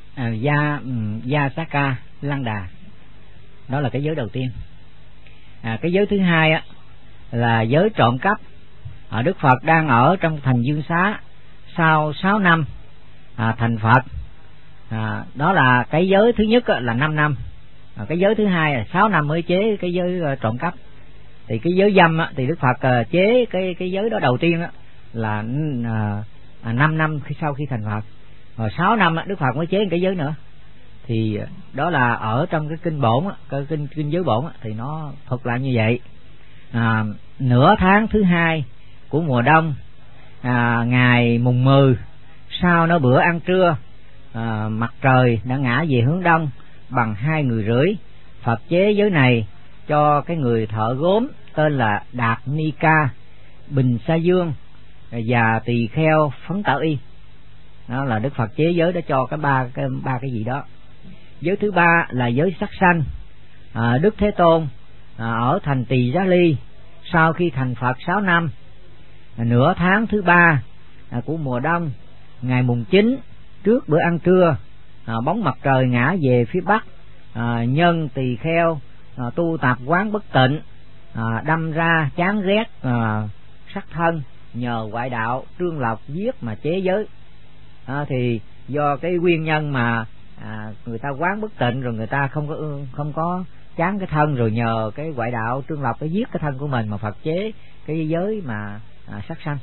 Yasaka Lăng Đà. Đó là cái giới đầu tiên. Cái giới thứ hai á là giới trộm cắp. Đức Phật đang ở trong thành Dương Xá sau 6 năm thành Phật. Đó là cái giới thứ nhất là 5 năm. Cái giới thứ hai là 6 năm mới chế cái giới trộm cắp. Thì cái giới dâm á, thì Đức Phật chế cái giới đó đầu tiên á là 5 năm sau khi thành Phật. Rồi 6 năm Đức Phật mới chế cái giới nữa. Thì đó là ở trong cái kinh bổn, cái kinh giới bổn thì nó thuật lại như vậy. Nửa tháng thứ hai của mùa đông, ngày mùng 10 sau nó bữa ăn trưa, mặt trời đã ngã về hướng đông bằng 2 người rưỡi. Phật chế giới này cho cái người thợ gốm tên là Đạt Ni Ca, Bình Sa Dương và Tỳ Kheo Phấn Tạo Y. Đó là Đức Phật chế giới đó cho ba cái gì đó. Giới thứ ba là giới sắc sanh. Đức Thế Tôn ở thành Tỳ Giá Ly sau khi thành Phật 6 năm, nửa tháng thứ ba của mùa đông, ngày mùng 9 trước bữa ăn trưa, bóng mặt trời ngã về phía bắc, nhân tỳ kheo tu tập quán bất tịnh, đâm ra chán ghét sắc thân, nhờ ngoại đạo Trương Lộc giết mà chế giới. Thì do cái nguyên nhân mà người ta quán bất tịnh rồi người ta không có chán cái thân, rồi nhờ cái ngoại đạo Trương Lộc để giết cái thân của mình mà Phật chế cái giới mà sát sanh.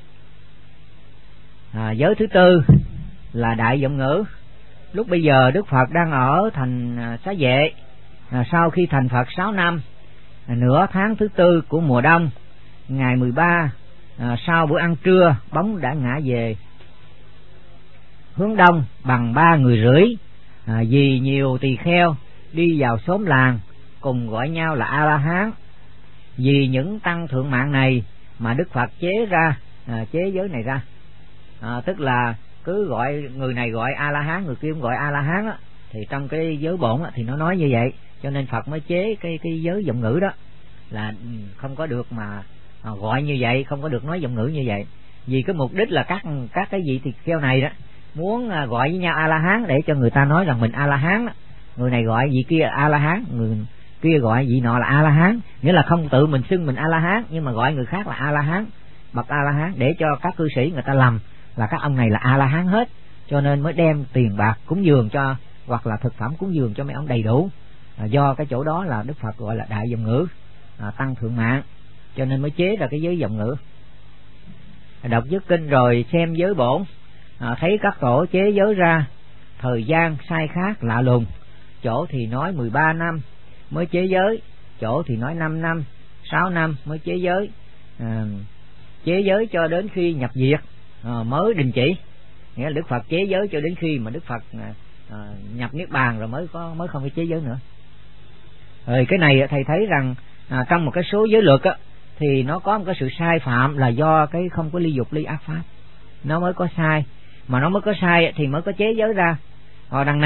Giới thứ tư là đại vọng ngữ. Lúc bây giờ Đức Phật đang ở thành Xá Vệ, sau khi thành Phật 6 năm, nửa tháng thứ tư của mùa đông, ngày 13 sau bữa ăn trưa, bóng đã ngã về hướng đông bằng 3 người rưỡi. Vì nhiều tỳ kheo đi vào xóm làng cùng gọi nhau là A La Hán. Vì những tăng thượng mạng này mà Đức Phật chế giới này ra. Tức là cứ gọi người này gọi A La Hán, người kia cũng gọi A La Hán á, thì trong cái giới bổn thì nó nói như vậy, cho nên Phật mới chế cái giới vọng ngữ đó, là không có được mà gọi như vậy, không có được nói vọng ngữ như vậy. Vì cái mục đích là các cái vị tỳ kheo này đó muốn gọi với nhau A La Hán để cho người ta nói rằng mình A La Hán đó. Người này gọi vị kia A La Hán, người kia gọi vị nọ là A La Hán, nghĩa là không tự mình xưng mình A La Hán nhưng mà gọi người khác là A La Hán, bậc A La Hán, để cho các cư sĩ người ta lầm là các ông này là A La Hán hết, cho nên mới đem tiền bạc cúng dường cho, hoặc là thực phẩm cúng dường cho mấy ông đầy đủ. Do cái chỗ đó là Đức Phật gọi là đại vọng ngữ, tăng thượng mạng, cho nên mới chế ra cái giới vọng ngữ. Đọc giới kinh rồi xem giới bổn, thấy các tổ chế giới ra thời gian sai khác lạ lùng, chỗ thì nói 13 năm mới chế giới, chỗ thì nói 5 năm, 6 năm mới chế giới. Chế giới cho đến khi nhập diệt mới đình chỉ, nghĩa là Đức Phật chế giới cho đến khi mà Đức Phật nhập niết bàn rồi mới không phải chế giới nữa. Rồi cái này thầy thấy rằng trong một cái số giới luật á, thì nó có một cái sự sai phạm là do cái không có ly dục ly ác pháp, nó mới có sai, mà nó mới có sai thì mới có chế giới ra. Còn đằng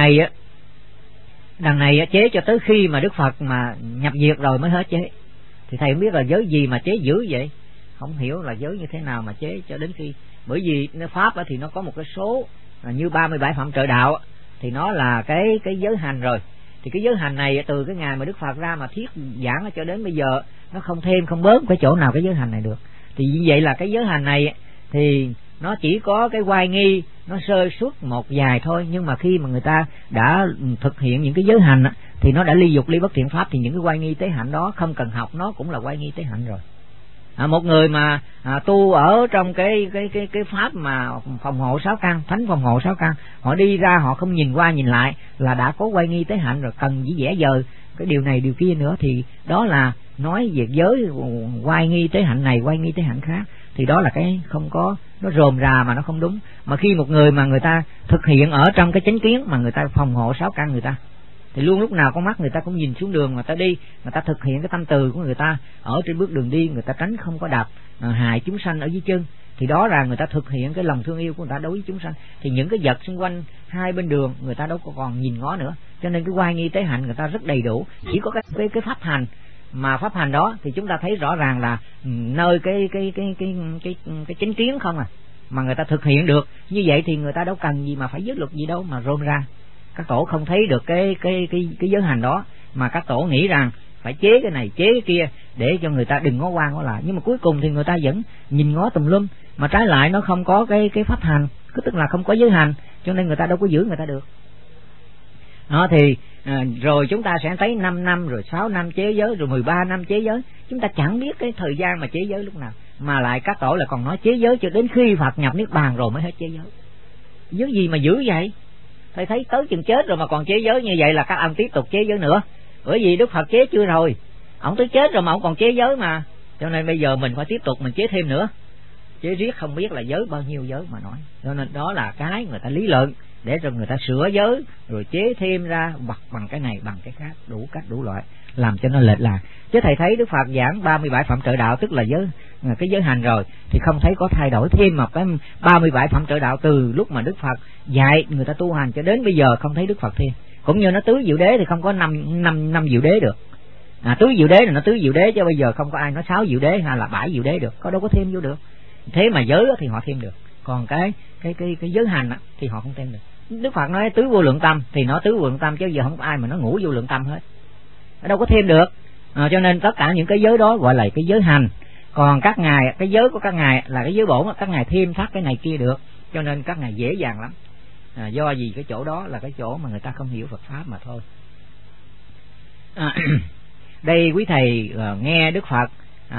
này chế cho tới khi mà Đức Phật mà nhập diệt rồi mới hết chế. Thì thầy không biết là giới gì mà chế dữ vậy, không hiểu là giới như thế nào mà chế cho đến khi, bởi vì pháp thì nó có một cái số như 37 phạm trợ đạo thì nó là cái giới hành rồi. Thì cái giới hành này từ cái ngày mà Đức Phật ra mà thuyết giảng cho đến bây giờ nó không thêm không bớt cái chỗ nào cái giới hành này được. Thì như vậy là cái giới hành này thì nó chỉ có cái oai nghi, nó sơ suất một vài thôi, nhưng mà khi mà người ta đã thực hiện những cái giới hành thì nó đã ly dục ly bất thiện pháp, thì những cái oai nghi tế hạnh đó không cần học, nó cũng là oai nghi tế hạnh rồi. Một người mà tu ở trong cái pháp mà phòng hộ 6 căn, thánh phòng hộ 6 căn, họ đi ra họ không nhìn qua nhìn lại là đã có oai nghi tế hạnh rồi, cần chỉ vẽ giờ cái điều này điều kia nữa, thì đó là nói về giới oai nghi tế hạnh này, oai nghi tế hạnh khác, thì đó là cái không có, nó rườm rà mà nó không đúng. Mà khi một người mà người ta thực hiện ở trong cái chánh kiến mà người ta phòng hộ 6 căn người ta, thì luôn lúc nào con mắt người ta cũng nhìn xuống đường, người ta đi, người ta thực hiện cái tâm từ của người ta ở trên bước đường đi, người ta tránh không có đạp hại chúng sanh ở dưới chân, thì đó là người ta thực hiện cái lòng thương yêu của người ta đối với chúng sanh. Thì những cái vật xung quanh hai bên đường người ta đâu có còn nhìn ngó nữa, cho nên cái oai nghi tế hạnh người ta rất đầy đủ. Chỉ có cái pháp hành mà pháp hành đó thì chúng ta thấy rõ ràng là nơi cái chính kiến không à, mà người ta thực hiện được như vậy thì người ta đâu cần gì mà phải giới luật gì đâu mà rôm ra. Các tổ không thấy được cái giới hành đó, mà các tổ nghĩ rằng phải chế cái này chế cái kia để cho người ta đừng ngó qua ngó lại, nhưng mà cuối cùng thì người ta vẫn nhìn ngó tùm lum, mà trái lại nó không có cái pháp hành, tức là không có giới hành, cho nên người ta đâu có giữ người ta được. Đó thì rồi chúng ta sẽ thấy 5 năm rồi 6 năm chế giới rồi 13 năm chế giới, chúng ta chẳng biết cái thời gian mà chế giới lúc nào, mà lại các tổ là còn nói chế giới cho đến khi Phật nhập niết bàn rồi mới hết chế giới. Giới gì mà giữ vậy? Thầy thấy tới chừng chết rồi mà còn chế giới như vậy là các ông tiếp tục chế giới nữa, bởi vì Đức Phật chế chưa rồi, ông tới chết rồi mà ông còn chế giới mà, cho nên bây giờ mình phải tiếp tục mình chế thêm nữa, chế riết không biết là giới bao nhiêu giới mà nói. Cho nên đó là cái người ta lý luận để cho người ta sửa giới rồi chế thêm ra bằng cái này bằng cái khác, đủ cách đủ loại làm cho nó lệch lạc. Chứ thầy thấy Đức Phật giảng 37 phẩm trợ đạo, tức là cái giới hành rồi, thì không thấy có thay đổi thêm một cái 37 phẩm trợ đạo từ lúc mà Đức Phật dạy người ta tu hành cho đến bây giờ, không thấy Đức Phật thêm. Cũng như nó tứ diệu đế thì không có năm diệu đế được, tứ diệu đế là nó tứ diệu đế, chứ bây giờ không có ai nói 6 diệu đế hay là 7 diệu đế được, có đâu có thêm vô được. Thế mà giới thì họ thêm được, còn cái giới hành thì họ không thêm được. Đức Phật nói tứ vô lượng tâm thì nó tứ vô lượng tâm, chứ giờ không có ai mà nó ngũ vô lượng tâm hết, đâu có thêm được. Cho nên tất cả những cái giới đó gọi là cái giới hành. Còn các ngài, cái giới của các ngài là cái giới bổn, các ngài thêm thắt cái này kia được, cho nên các ngài dễ dàng lắm. Do gì cái chỗ đó là cái chỗ mà người ta không hiểu Phật pháp mà thôi. Đây quý thầy nghe Đức Phật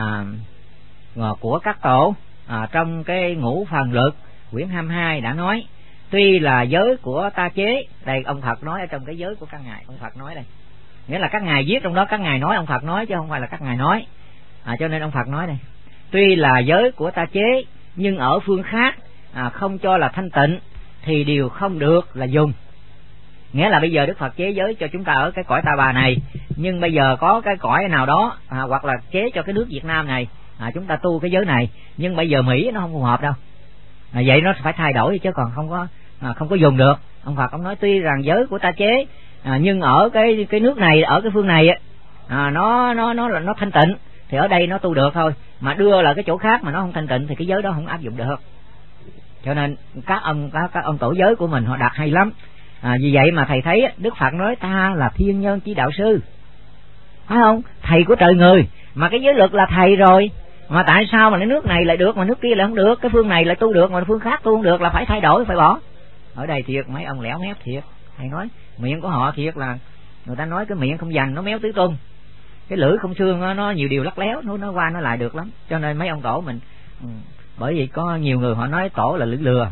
của các tổ trong cái ngũ phần lực quyển 22 đã nói, tuy là giới của ta chế, đây ông Phật nói ở trong cái giới của các ngài, ông Phật nói đây, nghĩa là các ngài viết trong đó, các ngài nói, ông Phật nói chứ không phải là các ngài nói. Cho nên ông Phật nói đây, tuy là giới của ta chế nhưng ở phương khác không cho là thanh tịnh thì điều không được là dùng. Nghĩa là bây giờ Đức Phật chế giới cho chúng ta ở cái cõi Ta Bà này, nhưng bây giờ có cái cõi nào đó hoặc là chế cho cái nước Việt Nam này, chúng ta tu cái giới này, nhưng bây giờ Mỹ nó không phù hợp đâu, vậy nó phải thay đổi chứ còn không có dùng được. Ông Phật ông nói tuy rằng giới của ta chế nhưng ở cái nước này, ở cái phương này nó thanh tịnh thì ở đây nó tu được thôi, mà đưa là cái chỗ khác mà nó không thanh tịnh thì cái giới đó không áp dụng được. Cho nên các ông tổ giới của mình họ đạt hay lắm. Vì vậy mà thầy thấy Đức Phật nói ta là thiên nhân chỉ đạo sư, phải không? Thầy của trời người, mà cái giới luật là thầy rồi, mà tại sao mà cái nước này lại được mà nước kia lại không được, cái phương này lại tu được mà phương khác tu không được, là phải thay đổi, phải bỏ. Ở đây thiệt mấy ông lẻo mép thiệt, thầy nói miệng của họ thiệt là người ta nói cái miệng không dành nó méo tứ tung, cái lưỡi không xương nó nhiều điều lắc léo, nó qua nó lại được lắm. Cho nên mấy ông tổ mình bởi vì có nhiều người họ nói tổ là lưỡi lừa.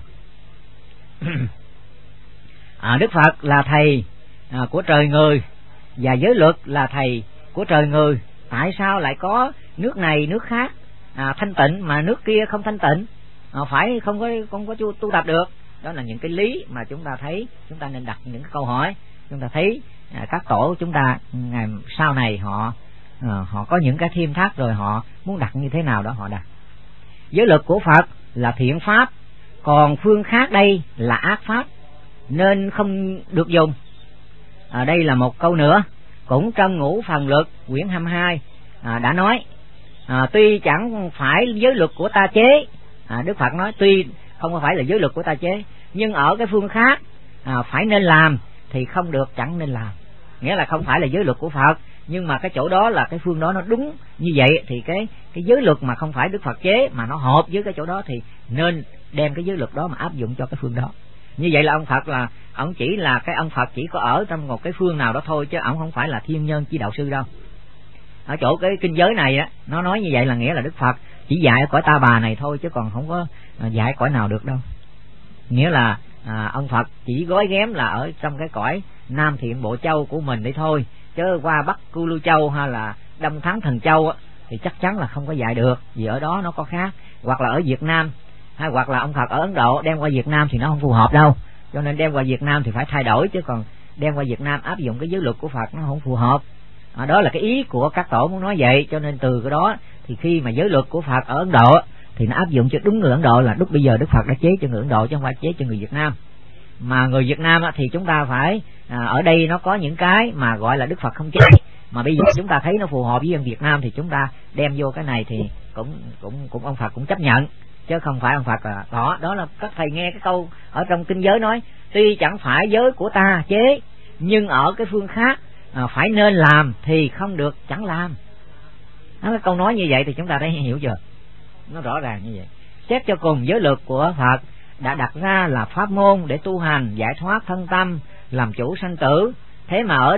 Đức Phật là thầy của trời người và giới luật là thầy của trời người. Tại sao lại có nước này nước khác thanh tịnh mà nước kia không thanh tịnh, phải không có tu tập được? Đó là những cái lý mà chúng ta thấy, chúng ta nên đặt những cái câu hỏi. Chúng ta thấy các tổ chúng ta ngày sau này họ có những cái thêm thắt rồi, họ muốn đặt như thế nào đó họ đặt. Giới luật của Phật là thiện pháp, còn phương khác đây là ác pháp nên không được dùng. Đây là một câu nữa cũng trong ngũ phần luật quyển 22 đã nói, tuy chẳng phải giới luật của ta chế, Đức Phật nói tuy không phải là giới luật của ta chế, nhưng ở cái phương khác phải nên làm thì không được chẳng nên làm. Nghĩa là không phải là giới luật của Phật, nhưng mà cái chỗ đó là cái phương đó nó đúng như vậy, thì cái giới luật mà không phải Đức Phật chế mà nó hợp với cái chỗ đó thì nên đem cái giới luật đó mà áp dụng cho cái phương đó. Như vậy là ông Phật là ông chỉ là cái ông Phật chỉ có ở trong một cái phương nào đó thôi, chứ ông không phải là thiên nhân chỉ đạo sư đâu. Ở chỗ cái kinh giới này nó nói như vậy là nghĩa là Đức Phật chỉ dạy ở cõi Ta Bà này thôi, chứ còn không có dạy cõi nào được đâu. Nghĩa là ông Phật chỉ gói ghém là ở trong cái cõi Nam Thiện Bộ Châu của mình đấy thôi, chứ qua Bắc Cu Lưu Châu hay là Đông Thắng Thần Châu thì chắc chắn là không có dạy được, vì ở đó nó có khác. Hoặc là ở Việt Nam, hay hoặc là ông Phật ở Ấn Độ đem qua Việt Nam thì nó không phù hợp đâu, cho nên đem qua Việt Nam thì phải thay đổi, chứ còn đem qua Việt Nam áp dụng cái giới luật của Phật nó không phù hợp. Đó là cái ý của các tổ muốn nói vậy. Cho nên từ cái đó thì khi mà giới luật của Phật ở Ấn Độ thì nó áp dụng cho đúng người Ấn Độ, là lúc bây giờ Đức Phật đã chế cho người Ấn Độ chứ không phải chế cho người Việt Nam. Mà người Việt Nam thì chúng ta phải ở đây nó có những cái mà gọi là Đức Phật không chế, mà bây giờ chúng ta thấy nó phù hợp với dân Việt Nam thì chúng ta đem vô cái này thì cũng ông Phật cũng chấp nhận, chứ không phải ông Phật là đó là các thầy nghe cái câu ở trong kinh giới nói tuy chẳng phải giới của ta chế, nhưng ở cái phương khác phải nên làm thì không được chẳng làm. Đó, cái câu nói như vậy thì chúng ta thấy hiểu chưa, nó rõ ràng như vậy. Xét cho cùng giới luật của Phật đã đặt ra là pháp môn để tu hành giải thoát thân tâm, làm chủ sanh tử. Thế mà ở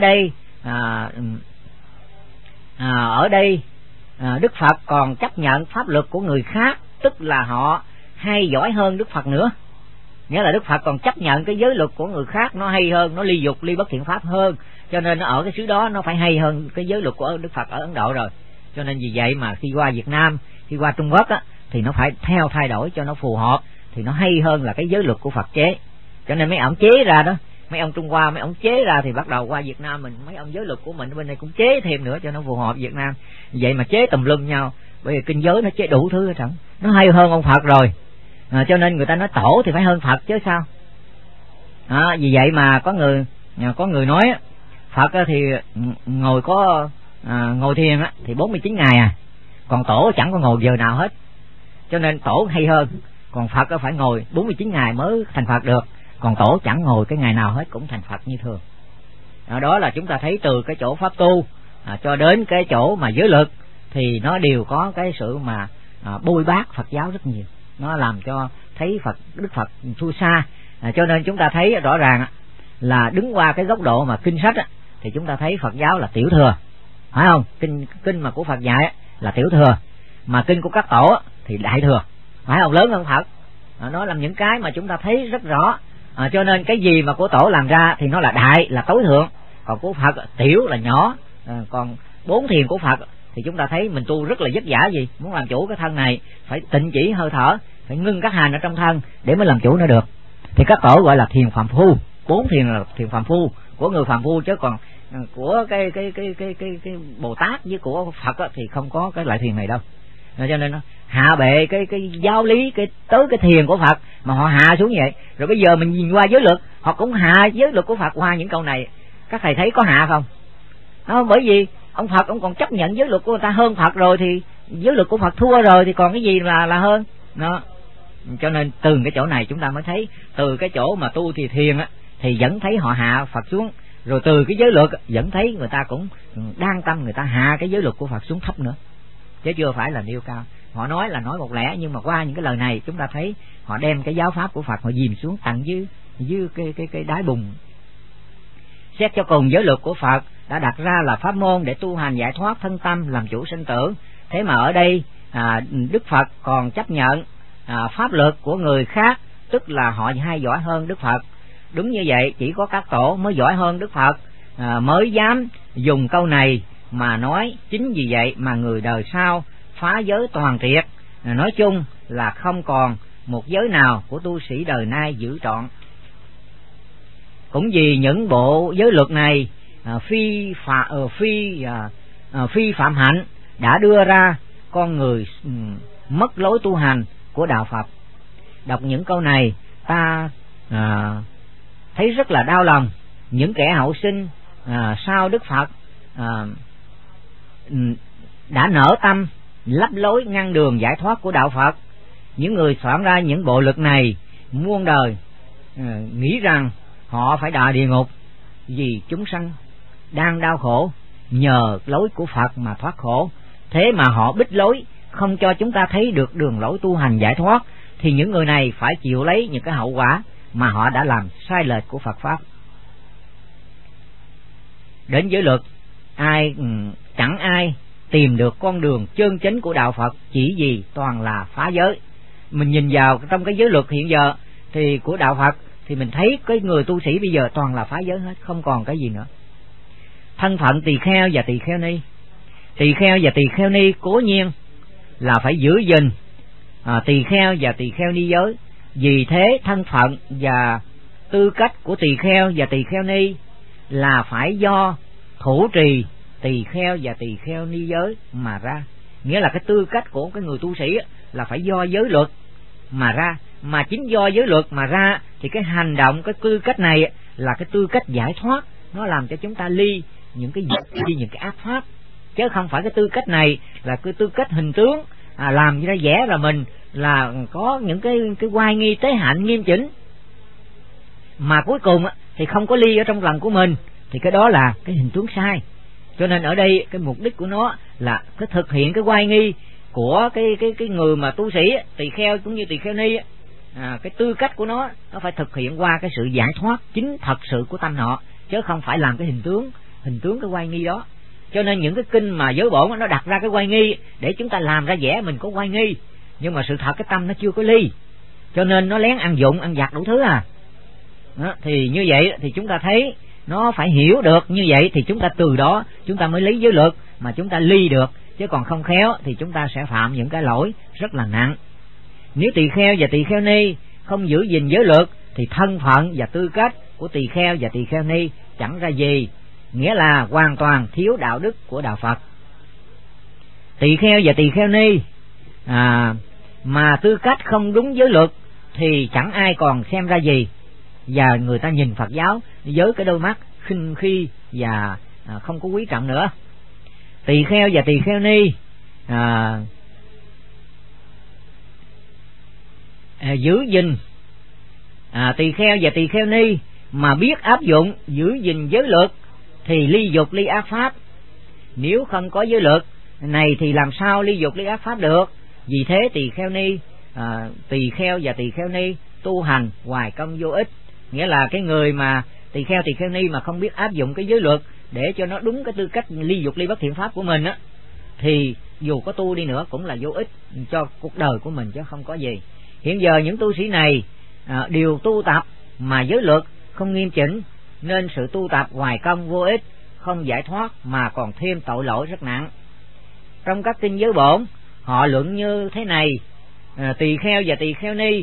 đây Đức Phật còn chấp nhận pháp luật của người khác, tức là họ hay giỏi hơn Đức Phật nữa. Nghĩa là Đức Phật còn chấp nhận cái giới luật của người khác nó hay hơn, nó ly dục ly bất thiện pháp hơn, cho nên nó ở cái xứ đó nó phải hay hơn cái giới luật của Đức Phật ở Ấn Độ rồi. Cho nên vì vậy mà khi qua Việt Nam, khi qua Trung Quốc á, thì nó phải theo thay đổi cho nó phù hợp, thì nó hay hơn là cái giới luật của Phật chế. Cho nên mấy ông chế ra đó, mấy ông Trung Hoa mấy ông chế ra thì bắt đầu qua Việt Nam mình, mấy ông giới luật của mình bên này cũng chế thêm nữa cho nó phù hợp Việt Nam. Vậy mà chế tùm lum nhau, bởi vì kinh giới nó chế đủ thứ hết trơn, nó hay hơn ông Phật rồi. Cho nên người ta nói tổ thì phải hơn Phật chứ sao. Vì vậy mà có người nói Phật thì ngồi thiền thì 49 ngày còn tổ chẳng có ngồi giờ nào hết, cho nên tổ hay hơn. Còn Phật phải ngồi 49 ngày mới thành Phật được, còn tổ chẳng ngồi cái ngày nào hết cũng thành Phật như thường. Đó là chúng ta thấy từ cái chỗ pháp tu cho đến cái chỗ mà giới luật thì nó đều có cái sự mà bôi bác Phật giáo rất nhiều, nó làm cho thấy Đức Phật thua xa. Cho nên chúng ta thấy rõ ràng là đứng qua cái góc độ mà kinh sách thì chúng ta thấy Phật giáo là tiểu thừa, phải không? Kinh mà của Phật dạy là tiểu thừa, mà kinh của các tổ thì đại thừa, phải không? Lớn hơn Phật. Nó làm những cái mà chúng ta thấy rất rõ. Cho nên cái gì mà của tổ làm ra thì nó là đại, là tối thượng, còn của Phật tiểu là nhỏ. Còn 4 thiền của Phật thì chúng ta thấy mình tu rất là vất vả gì, muốn làm chủ cái thân này phải tịnh chỉ hơi thở, phải ngưng các hành ở trong thân để mới làm chủ nó được. Thì các tổ gọi là thiền phàm phu, 4 thiền là thiền phàm phu của người phàm phu, chứ còn của cái Bồ Tát với của Phật thì không có cái loại thiền này đâu. Cho nên nó hạ bệ cái giáo lý tới cái thiền của Phật mà họ hạ xuống vậy. Rồi bây giờ mình nhìn qua giới luật, họ cũng hạ giới luật của Phật qua những câu này. Các thầy thấy có hạ không? Bởi vì ông Phật ông còn chấp nhận giới luật của người ta hơn Phật rồi, thì giới luật của Phật thua rồi thì còn cái gì là hơn. Đó. Cho nên từ cái chỗ này chúng ta mới thấy, từ cái chỗ mà tu thì thiền thì vẫn thấy họ hạ Phật xuống, rồi từ cái giới luật vẫn thấy người ta cũng đang tâm người ta hạ cái giới luật của Phật xuống thấp nữa, chứ chưa phải là nêu cao. Họ nói là nói một lẽ, nhưng mà qua những cái lời này chúng ta thấy họ đem cái giáo pháp của Phật họ dìm xuống tận dưới cái đáy bùn. Xét cho cùng giới luật của Phật đã đặt ra là pháp môn để tu hành giải thoát thân tâm, làm chủ sinh tử. Thế mà ở đây Đức Phật còn chấp nhận pháp luật của người khác, tức là họ hay giỏi hơn Đức Phật. Đúng như vậy, chỉ có các tổ mới giỏi hơn Đức Phật mới dám dùng câu này mà nói. Chính vì vậy mà người đời sau phá giới toàn triệt, nói chung là không còn một giới nào của tu sĩ đời nay giữ trọn. Cũng vì những bộ giới luật này phi phạm hạnh đã đưa ra con người mất lối tu hành của đạo Phật. Đọc những câu này ta thấy rất là đau lòng. Những kẻ hậu sinh sau Đức Phật đã nở tâm lấp lối ngăn đường giải thoát của đạo Phật. Những người soạn ra những bộ luật này muôn đời nghĩ rằng họ phải đọa địa ngục vì chúng sanh đang đau khổ, nhờ lối của Phật mà thoát khổ. Thế mà họ bích lối, không cho chúng ta thấy được đường lối tu hành giải thoát, thì những người này phải chịu lấy những cái hậu quả mà họ đã làm sai lệch của Phật Pháp. Đến giới luật, chẳng ai tìm được con đường chân chính của đạo Phật, chỉ vì toàn là phá giới. Mình nhìn vào trong cái giới luật hiện giờ thì của đạo Phật thì mình thấy cái người tu sĩ bây giờ toàn là phá giới hết, không còn cái gì nữa. Thân phận tỳ kheo và tỳ kheo ni, tỳ kheo và tỳ kheo ni cố nhiên là phải giữ gìn tỳ kheo và tỳ kheo ni giới. Vì thế thân phận và tư cách của tỳ kheo và tỳ kheo ni là phải do thủ trì tỳ kheo và tỳ kheo ni giới mà ra. Nghĩa là cái tư cách của cái người tu sĩ là phải do giới luật mà ra, mà chính do giới luật mà ra thì cái hành động, cái tư cách này là cái tư cách giải thoát, nó làm cho chúng ta ly những cái ác pháp, chứ không phải cái tư cách này là cái tư cách hình tướng làm ra vẻ là mình là có những cái oai nghi tế hạnh nghiêm chỉnh, mà cuối cùng thì không có ly ở trong lòng của mình, thì cái đó là cái hình tướng sai. Cho nên ở đây cái mục đích của nó là cái thực hiện cái oai nghi của cái người mà tu sĩ tỳ kheo cũng như tỳ kheo ni, cái tư cách của nó phải thực hiện qua cái sự giải thoát chính thật sự của tâm họ, chứ không phải làm cái hình tướng cái oai nghi đó. Cho nên những cái kinh mà giới bổn nó đặt ra cái oai nghi để chúng ta làm ra vẻ mình có oai nghi, nhưng mà sự thật cái tâm nó chưa có ly, cho nên nó lén ăn dụng ăn vặt đủ thứ đó, thì như vậy thì chúng ta thấy nó phải hiểu được như vậy, thì chúng ta từ đó chúng ta mới lấy giới luật mà chúng ta ly được, chứ còn không khéo thì chúng ta sẽ phạm những cái lỗi rất là nặng. Nếu tỳ kheo và tỳ kheo ni không giữ gìn giới luật thì thân phận và tư cách của tỳ kheo và tỳ kheo ni chẳng ra gì, nghĩa là hoàn toàn thiếu đạo đức của đạo Phật. Tỳ kheo và tỳ kheo ni mà tư cách không đúng giới luật thì chẳng ai còn xem ra gì, và người ta nhìn Phật giáo với cái đôi mắt khinh khi và không có quý trọng nữa. Tỳ kheo và tỳ kheo ni giữ gìn tỳ kheo và tỳ kheo ni mà biết áp dụng giữ gìn giới luật thì ly dục ly ác pháp. Nếu không có giới luật này thì làm sao ly dục ly ác pháp được? Vì thế tỳ kheo và tỳ kheo ni tu hành hoài công vô ích, nghĩa là cái người mà tỳ kheo ni mà không biết áp dụng cái giới luật để cho nó đúng cái tư cách ly dục ly bất thiện pháp của mình thì dù có tu đi nữa cũng là vô ích cho cuộc đời của mình chứ không có gì. Hiện giờ những tu sĩ này đều tu tập mà giới luật không nghiêm chỉnh, nên sự tu tập hoài công vô ích, không giải thoát mà còn thêm tội lỗi rất nặng. Trong các kinh giới bổn họ luận như thế này: tỳ kheo và tỳ kheo ni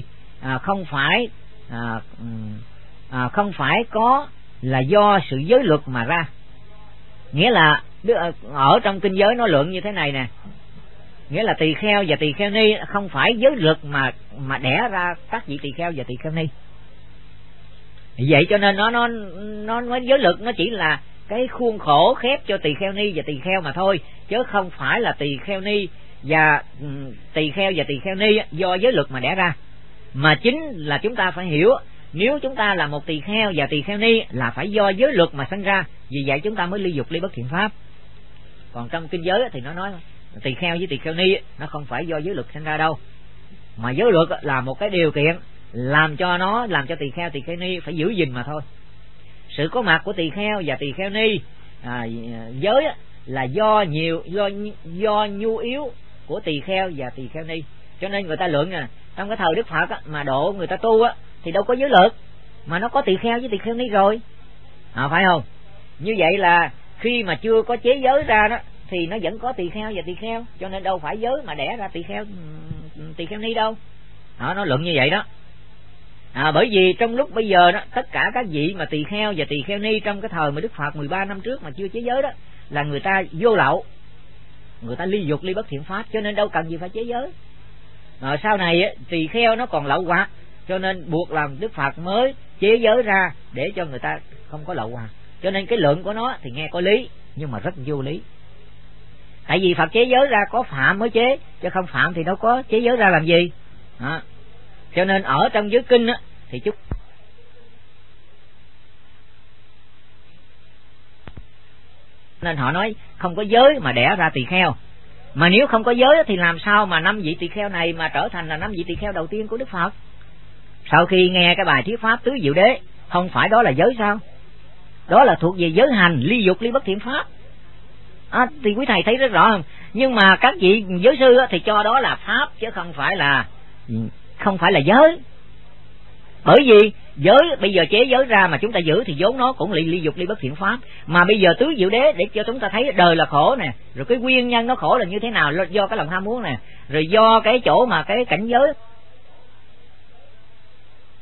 không phải có là do sự giới luật mà ra. Nghĩa là ở trong kinh giới nó luận như thế này nè, nghĩa là tỳ kheo và tỳ kheo ni không phải giới luật mà đẻ ra các vị tỳ kheo và tỳ kheo ni. Vậy cho nên nó giới luật nó chỉ là cái khuôn khổ khép cho tỳ kheo ni và tỳ kheo mà thôi, chứ không phải là tỳ kheo và tỳ kheo ni do giới luật mà đẻ ra. Mà chính là chúng ta phải hiểu, nếu chúng ta là một tỳ kheo và tỳ kheo ni là phải do giới luật mà sinh ra, vì vậy chúng ta mới ly dục ly bất thiện pháp. Còn trong kinh giới thì nó nói tỳ kheo với tỳ kheo ni nó không phải do giới luật sinh ra đâu, mà giới luật là một cái điều kiện làm cho tỳ kheo ni phải giữ gìn mà thôi. Sự có mặt của tỳ kheo và tỳ kheo ni giới là do nhu yếu của tỳ kheo và tỳ kheo ni. Cho nên người ta luận trong cái thời Đức Phật mà độ người ta tu thì đâu có giới luật, mà nó có tỳ kheo với tỳ kheo ni rồi, phải không? Như vậy là khi mà chưa có chế giới ra đó thì nó vẫn có tỳ kheo và tỳ kheo, cho nên đâu phải giới mà đẻ ra tỳ kheo ni đâu. Nó luận như vậy đó. Bởi vì trong lúc bây giờ đó, tất cả các vị mà tỳ kheo và tỳ kheo ni trong cái thời mà Đức Phật 13 năm trước mà chưa chế giới đó là người ta vô lậu, người ta ly dục ly bất thiện pháp, cho nên đâu cần gì phải chế giới. Sau này tỳ kheo nó còn lậu hoặc, cho nên buộc làm Đức Phật mới chế giới ra để cho người ta không có lậu hoặc. Cho nên cái luận của nó thì nghe có lý nhưng mà rất vô lý. Tại vì Phật chế giới ra có phạm mới chế, chứ không phạm thì đâu có chế giới ra làm gì. Cho nên ở trong giới kinh thì nên họ nói không có giới mà đẻ ra tỳ kheo. Mà nếu không có giới thì làm sao mà 5 vị tỳ kheo này mà trở thành là 5 vị tỳ kheo đầu tiên của Đức Phật? Sau khi nghe cái bài thuyết pháp tứ diệu đế, không phải đó là giới sao? Đó là thuộc về giới hành ly dục ly bất thiện pháp. Thì quý thầy thấy rất rõ không? Nhưng mà các vị giới sư thì cho đó là pháp chứ không phải là giới. Bởi vì giới bây giờ chế giới ra mà chúng ta giữ thì vốn nó cũng ly dục ly bất thiện pháp. Mà bây giờ tứ diệu đế để cho chúng ta thấy đời là khổ nè, rồi cái nguyên nhân nó khổ là như thế nào, do cái lòng ham muốn nè, rồi do cái chỗ mà cái cảnh giới